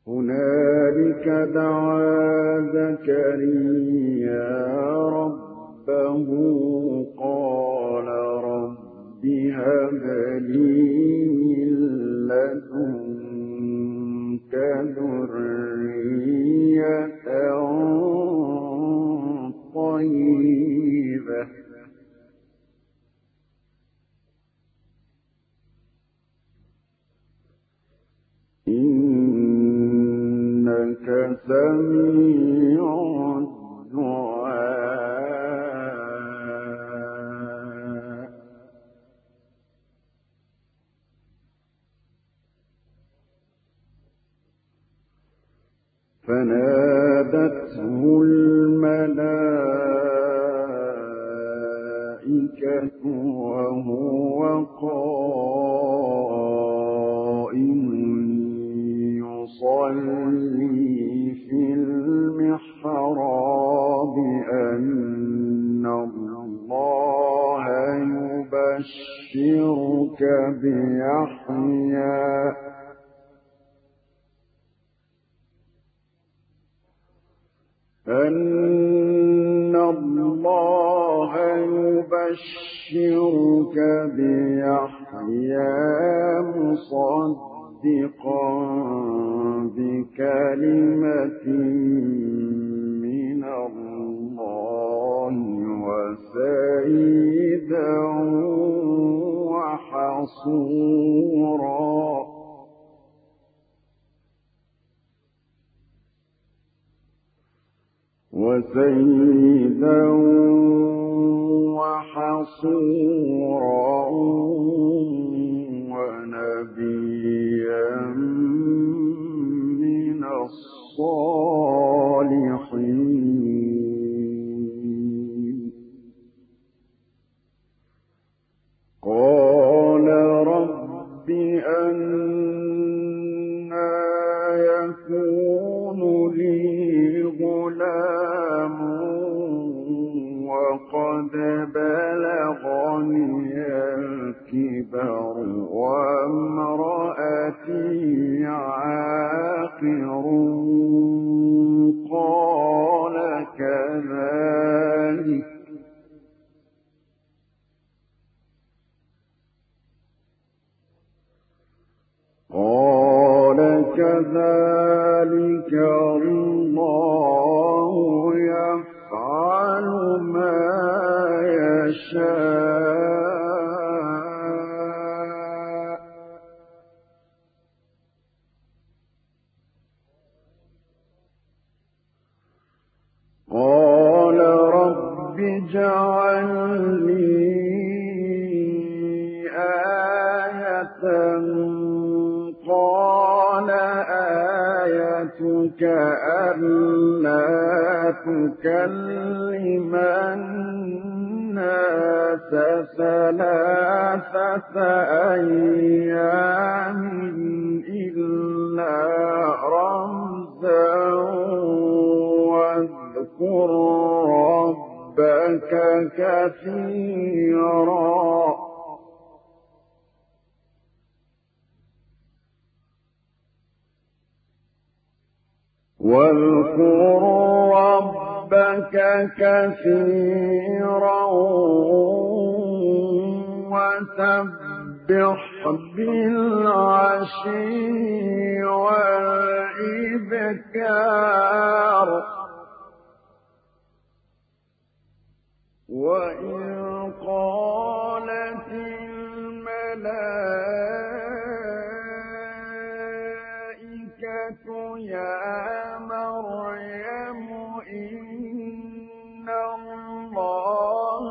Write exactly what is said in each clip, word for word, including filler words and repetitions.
هنالك دعا زكريا ربه قال رب هب لي من لدنك ذرية طيبة إنك سميع الدعاء فنادته الملائكة وهو قائم يصلي في المحراب أن الله يبشرك بيحيى أن الله يبشرك بيحيى مصدقا بكلمة من الله وسيدا وحصورا وسيدا وحصورا ونبيا من الصالحين قال رب أنى يكون لي غلام وقد بلغني الكبر وامرأتي عاقر قال كذلك قال كذلك الله يفعل ما يشاء قال رب اجعل لي آية قال آيتك ألا تكلم الناس ثلاثة أيام إلا رمزا واذكر ربك كثيرا واذكر ربك كثيرا وسبح بالعشي والإبكار وإن قالت الملائكة يا مريم إن الله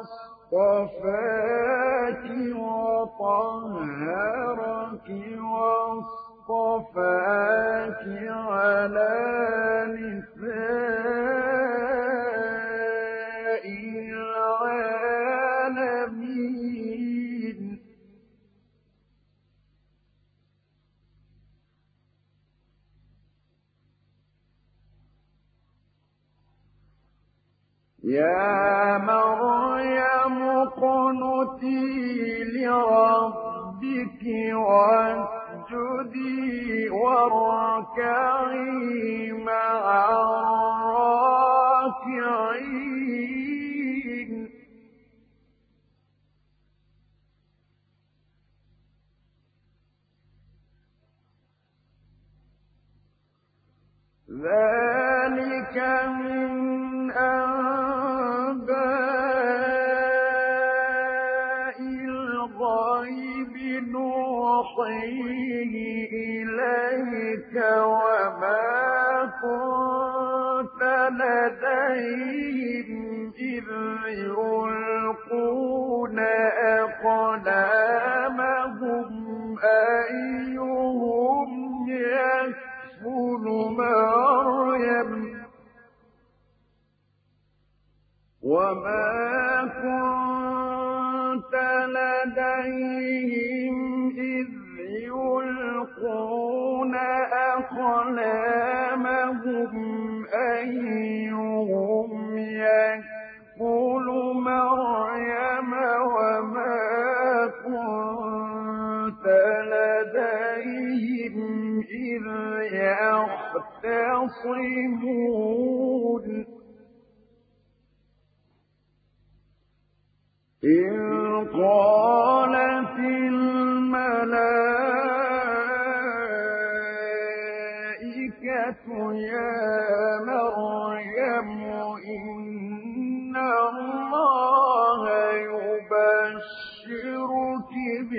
اصطفاك وطهرك واصطفاك على نساء العالمين يا مريم اقنتي لربك واسجدي واركعي فاركعي مع الراكعين ذلك من أنباء الغيب نوحيه إليك وما كنت لديهم إذ يلقون أقلامهم أيهم يكفل مريم وما كنت لديهم إذ يلقون أقلامهم أيهم يكفل مريم وما كنت لديهم إذ يختصمون إذ قالت الملائكة يا مريم إن الله يبشرك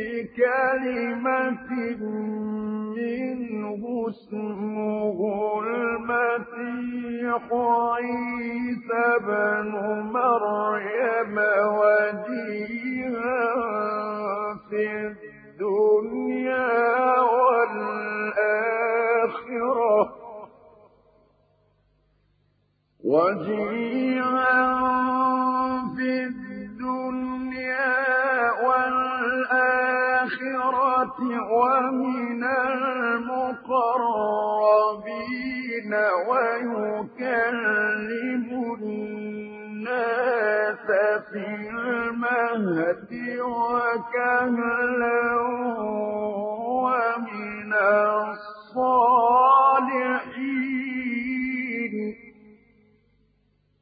بكلمة منه اسمه المسيح عيسى بن مريم وجيها في الدنيا والآخرة وجيها في الدنيا والآخرة ومن المقربين ويكلم الناس في المهد وكهلا